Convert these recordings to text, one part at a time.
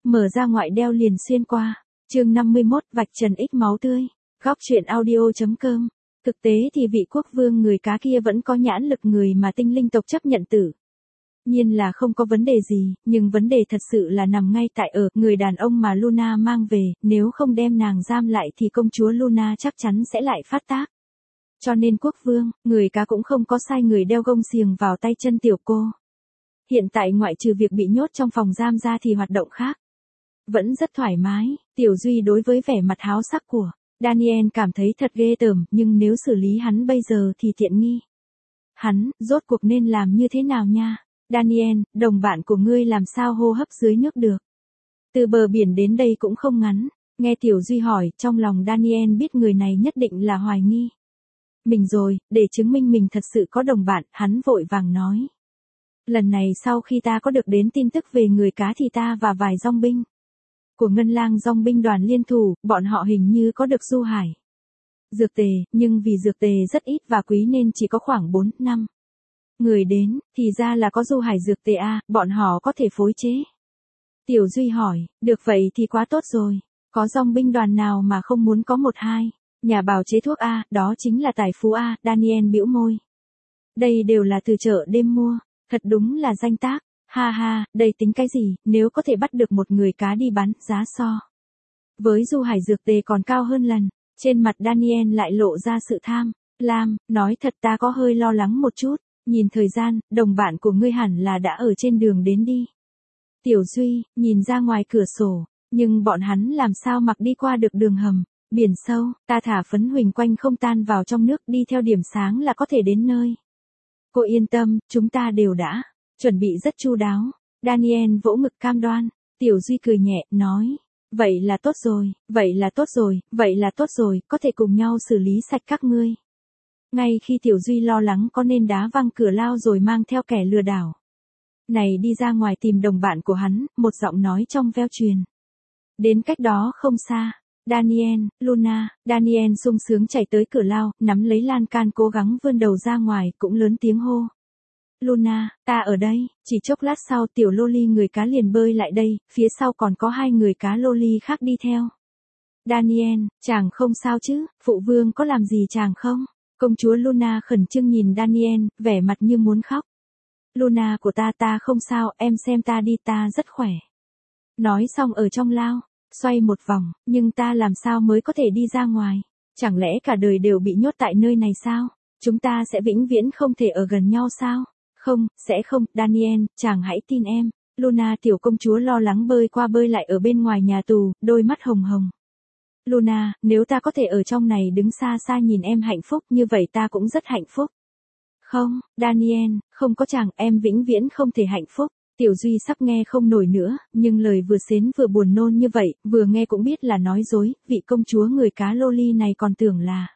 Mở ra ngoại đeo liền xuyên qua. Chương 51 vạch trần ích máu tươi. Góc truyện audio.com. Thực tế thì vị quốc vương người cá kia vẫn có nhãn lực người mà tinh linh tộc chấp nhận tử. Nhiên là không có vấn đề gì, nhưng vấn đề thật sự là nằm ngay tại ở người đàn ông mà Luna mang về, nếu không đem nàng giam lại thì công chúa Luna chắc chắn sẽ lại phát tác. Cho nên quốc vương, người cá cũng không có sai người đeo gông xiềng vào tay chân tiểu cô. Hiện tại ngoại trừ việc bị nhốt trong phòng giam ra thì hoạt động khác vẫn rất thoải mái. Tiểu Duy đối với vẻ mặt háo sắc của Daniel cảm thấy thật ghê tởm, nhưng nếu xử lý hắn bây giờ thì tiện nghi. Hắn, rốt cuộc nên làm như thế nào nha? Daniel, đồng bạn của ngươi làm sao hô hấp dưới nước được? Từ bờ biển đến đây cũng không ngắn. Nghe Tiểu Duy hỏi, trong lòng Daniel biết người này nhất định là hoài nghi mình rồi, để chứng minh mình thật sự có đồng bạn, hắn vội vàng nói. Lần này sau khi ta có được đến tin tức về người cá thì ta và vài dòng binh của Ngân Lang dòng binh đoàn liên thủ, bọn họ hình như có được du hải dược tề, nhưng vì dược tề rất ít và quý nên chỉ có khoảng 4-5 người đến, thì ra là có du hải dược tề à, bọn họ có thể phối chế. Tiểu Duy hỏi, được vậy thì quá tốt rồi, có dòng binh đoàn nào mà không muốn có 1-2 nhà bào chế thuốc a, đó chính là tài phú a. Daniel bĩu môi. Đây đều là từ chợ đêm mua, thật đúng là danh tác. Ha ha, đây tính cái gì, nếu có thể bắt được một người cá đi bán, giá so với du hải dược tề còn cao hơn lần. Trên mặt Daniel lại lộ ra sự tham lam, nói thật ta có hơi lo lắng một chút, nhìn thời gian, đồng bạn của ngươi hẳn là đã ở trên đường đến đi. Tiểu Duy, nhìn ra ngoài cửa sổ, nhưng bọn hắn làm sao mặc đi qua được đường hầm, biển sâu, ta thả phấn huỳnh quanh không tan vào trong nước đi theo điểm sáng là có thể đến nơi. Cô yên tâm, chúng ta đều đã chuẩn bị rất chu đáo. Daniel vỗ ngực cam đoan. Tiểu Duy cười nhẹ, nói. Vậy là tốt rồi, vậy là tốt rồi, vậy là tốt rồi, có thể cùng nhau xử lý sạch các ngươi. Ngay khi Tiểu Duy lo lắng có nên đá văng cửa lao rồi mang theo kẻ lừa đảo này đi ra ngoài tìm đồng bạn của hắn, một giọng nói trong veo truyền đến cách đó không xa. Daniel, Luna, Daniel sung sướng chạy tới cửa lao, nắm lấy lan can cố gắng vươn đầu ra ngoài, cũng lớn tiếng hô. Luna, ta ở đây. Chỉ chốc lát sau tiểu loli người cá liền bơi lại đây, phía sau còn có 2 người cá loli khác đi theo. Daniel, chàng không sao chứ, phụ vương có làm gì chàng không? Công chúa Luna khẩn trương nhìn Daniel, vẻ mặt như muốn khóc. Luna của ta không sao, em xem ta đi, ta rất khỏe. Nói xong ở trong lao xoay một vòng, nhưng ta làm sao mới có thể đi ra ngoài? Chẳng lẽ cả đời đều bị nhốt tại nơi này sao? Chúng ta sẽ vĩnh viễn không thể ở gần nhau sao? Không, sẽ không, Daniel, chàng hãy tin em. Luna tiểu công chúa lo lắng bơi qua bơi lại ở bên ngoài nhà tù, đôi mắt hồng hồng. Luna, nếu ta có thể ở trong này đứng xa xa nhìn em hạnh phúc như vậy ta cũng rất hạnh phúc. Không, Daniel, không có chàng, em vĩnh viễn không thể hạnh phúc. Tiểu Duy sắp nghe không nổi nữa, nhưng lời vừa xến vừa buồn nôn như vậy, vừa nghe cũng biết là nói dối, vị công chúa người cá loli này còn tưởng là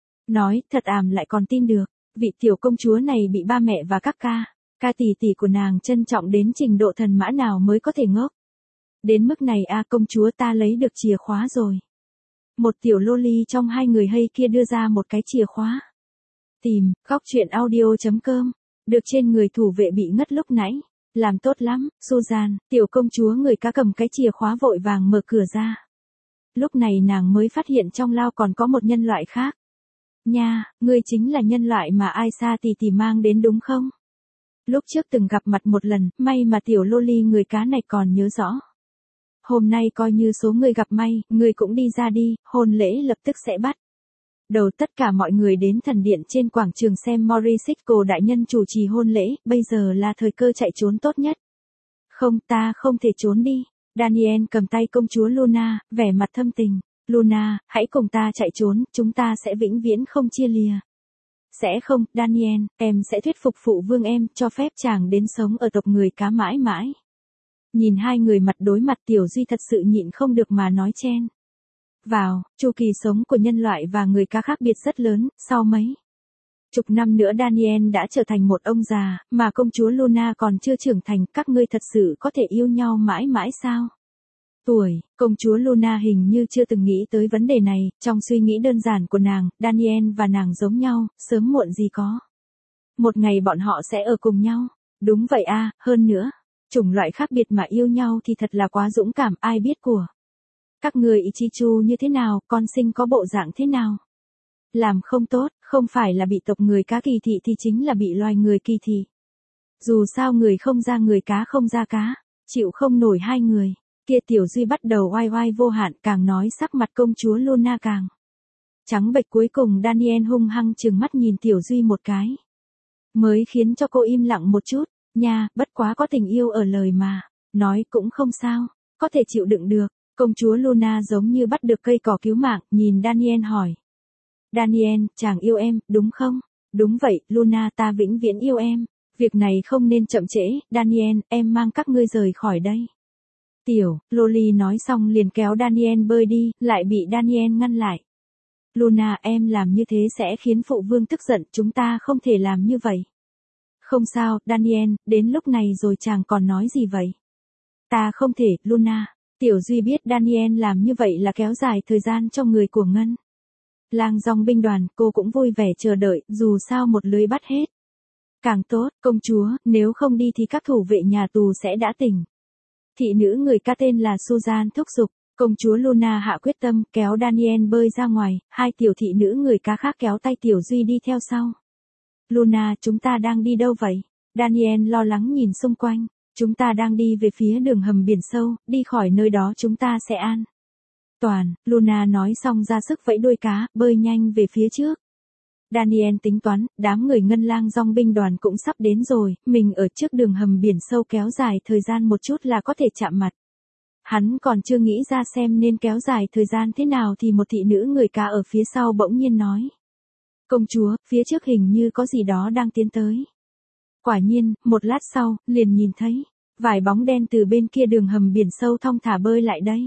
nói thật lại còn tin được. Vị tiểu công chúa này bị ba mẹ và các ca tỷ tỷ của nàng trân trọng đến trình độ thần mã nào mới có thể ngốc đến mức này à? Công chúa, ta lấy được chìa khóa rồi. Một tiểu loli trong 2 người hay kia đưa ra một cái chìa khóa. Tìm, góc truyện audio.com, được trên người thủ vệ bị ngất lúc nãy. Làm tốt lắm, Susan, tiểu công chúa người cá cầm cái chìa khóa vội vàng mở cửa ra. Lúc này nàng mới phát hiện trong lao còn có một nhân loại khác. Nha, ngươi chính là nhân loại mà Aisa tỷ tỷ mang đến đúng không? Lúc trước từng gặp mặt một lần, may mà tiểu loli người cá này còn nhớ rõ. Hôm nay coi như số người gặp may, ngươi cũng đi ra đi, hôn lễ lập tức sẽ bắt đầu. Tất cả mọi người đến thần điện trên quảng trường xem Morisco đại nhân chủ trì hôn lễ, bây giờ là thời cơ chạy trốn tốt nhất. Không, ta không thể trốn đi. Daniel cầm tay công chúa Luna, vẻ mặt thâm tình. Luna, hãy cùng ta chạy trốn, chúng ta sẽ vĩnh viễn không chia lìa. Sẽ không, Daniel, em sẽ thuyết phục phụ vương em, cho phép chàng đến sống ở tộc người cá mãi mãi. Nhìn 2 người mặt đối mặt, Tiểu Duy thật sự nhịn không được mà nói chen vào. Chu kỳ sống của nhân loại và người cá khác biệt rất lớn, sau mấy chục năm nữa Daniel đã trở thành một ông già, mà công chúa Luna còn chưa trưởng thành, các ngươi thật sự có thể yêu nhau mãi mãi sao? Tuổi, công chúa Luna hình như chưa từng nghĩ tới vấn đề này, trong suy nghĩ đơn giản của nàng, Daniel và nàng giống nhau, sớm muộn gì có một ngày bọn họ sẽ ở cùng nhau. Đúng vậy à, hơn nữa, Chủng loại khác biệt mà yêu nhau thì thật là quá dũng cảm, ai biết của. Các người Ichichu như thế nào, con sinh có bộ dạng thế nào? Làm không tốt, không phải là bị tộc người cá kỳ thị thì chính là bị loài người kỳ thị. Dù sao người không ra người cá không ra cá, chịu không nổi hai người. Kia Tiểu Duy bắt đầu oai oai vô hạn, càng nói sắc mặt công chúa Luna càng trắng bệch. Cuối cùng Daniel hung hăng trừng mắt nhìn Tiểu Duy một cái. Mới khiến cho cô im lặng một chút, nha, bất quá có tình yêu ở lời mà. Nói cũng không sao, có thể chịu đựng được. Công chúa Luna giống như bắt được cây cỏ cứu mạng, nhìn Daniel hỏi. Daniel, chàng yêu em, đúng không? Đúng vậy, Luna, ta vĩnh viễn yêu em. Việc này không nên chậm trễ, Daniel, em mang các ngươi rời khỏi đây. Tiểu Loli nói xong liền kéo Daniel bơi đi, lại bị Daniel ngăn lại. Luna, em làm như thế sẽ khiến phụ vương tức giận, chúng ta không thể làm như vậy. Không sao, Daniel, đến lúc này rồi chàng còn nói gì vậy? Ta không thể, Luna. Tiểu Duy biết Daniel làm như vậy là kéo dài thời gian cho người của Ngân Lang dòng binh đoàn, cô cũng vui vẻ chờ đợi, dù sao một lưới bắt hết. Càng tốt, công chúa, nếu không đi thì các thủ vệ nhà tù sẽ đã tỉnh. Thị nữ người ca tên là Susan thúc giục, công chúa Luna hạ quyết tâm, kéo Daniel bơi ra ngoài, hai tiểu thị nữ người cá khác kéo tay Tiểu Duy đi theo sau. Luna, chúng ta đang đi đâu vậy? Daniel lo lắng nhìn xung quanh, chúng ta đang đi về phía đường hầm biển sâu, đi khỏi nơi đó chúng ta sẽ an toàn. Luna nói xong ra sức vẫy đuôi cá, bơi nhanh về phía trước. Daniel tính toán, đám người Ngân Lang dòng binh đoàn cũng sắp đến rồi, mình ở trước đường hầm biển sâu kéo dài thời gian một chút là có thể chạm mặt. Hắn còn chưa nghĩ ra xem nên kéo dài thời gian thế nào thì một thị nữ người cá ở phía sau bỗng nhiên nói. Công chúa, phía trước hình như có gì đó đang tiến tới. Quả nhiên, một lát sau, liền nhìn thấy vài bóng đen từ bên kia đường hầm biển sâu thong thả bơi lại đây.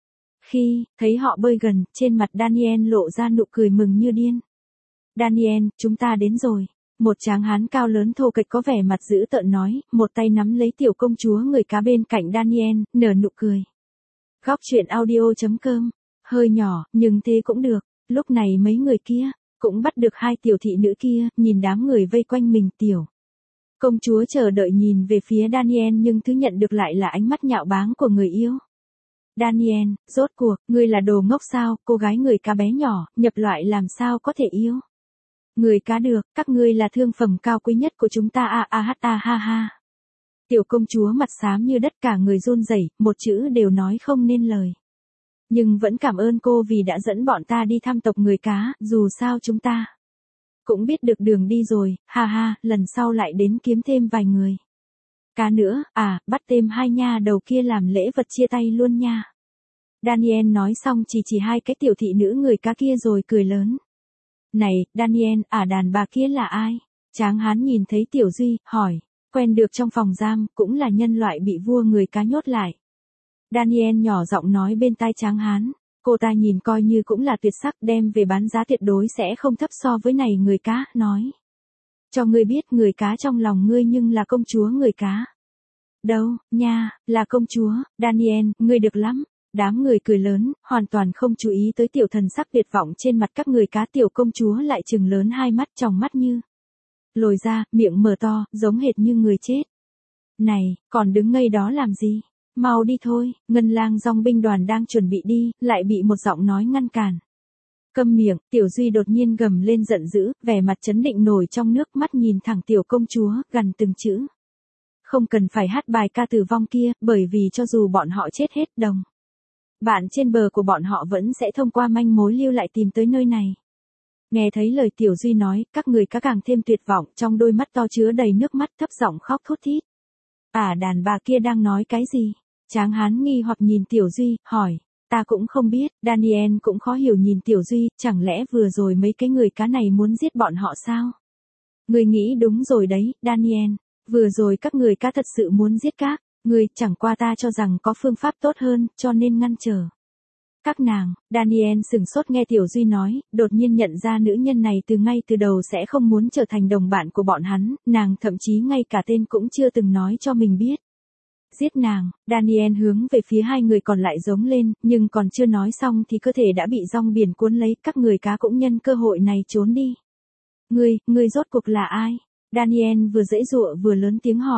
Khi thấy họ bơi gần, trên mặt Daniel lộ ra nụ cười mừng như điên. Daniel, chúng ta đến rồi. Một tráng hán cao lớn thô kệch có vẻ mặt dữ tợn nói, một tay nắm lấy tiểu công chúa người cá bên cạnh Daniel, nở nụ cười. Góc truyện audio.com, hơi nhỏ, nhưng thế cũng được. Lúc này mấy người kia cũng bắt được hai tiểu thị nữ kia, nhìn đám người vây quanh mình. Tiểu công chúa chờ đợi nhìn về phía Daniel nhưng thứ nhận được lại là ánh mắt nhạo báng của người yêu. Daniel, rốt cuộc, ngươi là đồ ngốc sao, cô gái người cá bé nhỏ, nhập loại làm sao có thể yêu? Người cá được, các ngươi là thương phẩm cao quý nhất của chúng ta ha ha. Tiểu công chúa mặt xám như đất cả người run rẩy, một chữ đều nói không nên lời. Nhưng vẫn cảm ơn cô vì đã dẫn bọn ta đi thăm tộc người cá, dù sao chúng ta cũng biết được đường đi rồi, ha ha, lần sau lại đến kiếm thêm vài người cá nữa, bắt thêm hai nha đầu kia làm lễ vật chia tay luôn nha. Daniel nói xong chỉ hai cái tiểu thị nữ người cá kia rồi cười lớn. Này, Daniel, đàn bà kia là ai? Tráng hán nhìn thấy Tiểu Duy, hỏi, quen được trong phòng giam, cũng là nhân loại bị vua người cá nhốt lại. Daniel nhỏ giọng nói bên tai tráng hán, cô ta nhìn coi như cũng là tuyệt sắc, đem về bán giá tuyệt đối sẽ không thấp so với này người cá, nói. Cho ngươi biết người cá trong lòng ngươi nhưng là công chúa người cá. Đâu, nha, là công chúa, Daniel, ngươi được lắm. Đám người cười lớn, hoàn toàn không chú ý tới tiểu thần sắc tuyệt vọng trên mặt các người cá. Tiểu công chúa lại trừng lớn hai mắt, tròng mắt như lồi ra, miệng mở to, giống hệt như người chết. Này, còn đứng ngây đó làm gì? Mau đi thôi. Ngân Lang dòng binh đoàn đang chuẩn bị đi, lại bị một giọng nói ngăn cản. Câm miệng, Tiểu Duy đột nhiên gầm lên giận dữ, vẻ mặt chấn định nổi trong nước, mắt nhìn thẳng tiểu công chúa, gần từng chữ. Không cần phải hát bài ca tử vong kia, bởi vì cho dù bọn họ chết hết đồng bạn trên bờ của bọn họ vẫn sẽ thông qua manh mối lưu lại tìm tới nơi này. Nghe thấy lời Tiểu Duy nói, các người cá càng thêm tuyệt vọng, trong đôi mắt to chứa đầy nước mắt, thấp giọng khóc thút thít. Đàn bà kia đang nói cái gì? Tráng hán nghi hoặc nhìn Tiểu Duy, hỏi. Ta cũng không biết. Daniel cũng khó hiểu nhìn Tiểu Duy, chẳng lẽ vừa rồi mấy cái người cá này muốn giết bọn họ sao? Người nghĩ đúng rồi đấy, Daniel. Vừa rồi các người cá thật sự muốn giết các người, chẳng qua ta cho rằng có phương pháp tốt hơn, cho nên ngăn trở các nàng. Daniel sửng sốt nghe Tiểu Duy nói, đột nhiên nhận ra nữ nhân này ngay từ đầu sẽ không muốn trở thành đồng bạn của bọn hắn, nàng thậm chí ngay cả tên cũng chưa từng nói cho mình biết. Giết nàng. Daniel hướng về phía hai người còn lại giống lên, nhưng còn chưa nói xong thì cơ thể đã bị dòng biển cuốn lấy, các người cá cũng nhân cơ hội này trốn đi. Ngươi rốt cuộc là ai? Daniel vừa giãy giụa vừa lớn tiếng hỏi.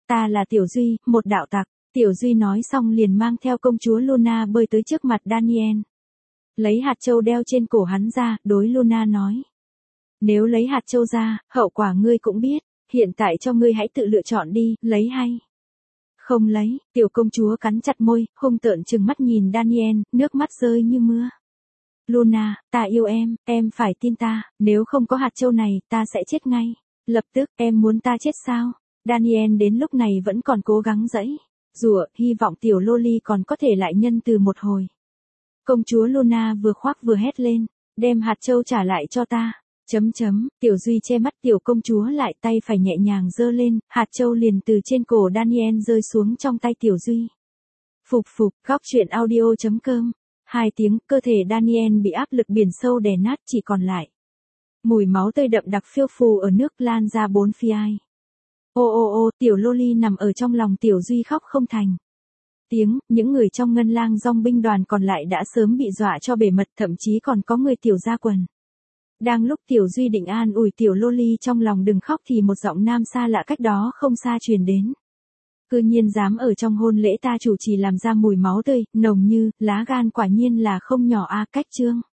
Ta là Tiểu Duy, một đạo tặc. Tiểu Duy nói xong liền mang theo công chúa Luna bơi tới trước mặt Daniel. Lấy hạt châu đeo trên cổ hắn ra, đối Luna nói. Nếu lấy hạt châu ra, hậu quả ngươi cũng biết, hiện tại cho ngươi hãy tự lựa chọn đi, lấy hay không lấy. Tiểu công chúa cắn chặt môi, hung tợn trừng mắt nhìn Daniel, nước mắt rơi như mưa. Luna, ta yêu em phải tin ta, nếu không có hạt châu này, ta sẽ chết ngay. Lập tức, em muốn ta chết sao? Daniel đến lúc này vẫn còn cố gắng giãy giụa, hy vọng tiểu Loli còn có thể lại nhân từ một hồi. Công chúa Luna vừa khoác vừa hét lên, đem hạt châu trả lại cho ta. Tiểu Duy che mắt tiểu công chúa lại, tay phải nhẹ nhàng giơ lên, hạt châu liền từ trên cổ Daniel rơi xuống trong tay Tiểu Duy. Phục, góc truyện audio.com. 2 tiếng, cơ thể Daniel bị áp lực biển sâu đè nát, chỉ còn lại mùi máu tươi đậm đặc phiêu phù ở nước lan ra bốn phía. Ô, tiểu Loli nằm ở trong lòng Tiểu Duy khóc không thành tiếng, những người trong ngân lang dòng binh đoàn còn lại đã sớm bị dọa cho bể mật, thậm chí còn có người tiểu ra quần. Đang lúc Tiểu Duy định an ủi tiểu Loli trong lòng đừng khóc thì một giọng nam xa lạ cách đó không xa truyền đến. Cư nhiên dám ở trong hôn lễ ta chủ trì làm ra mùi máu tươi, nồng như, lá gan quả nhiên là không nhỏ a. Cách chương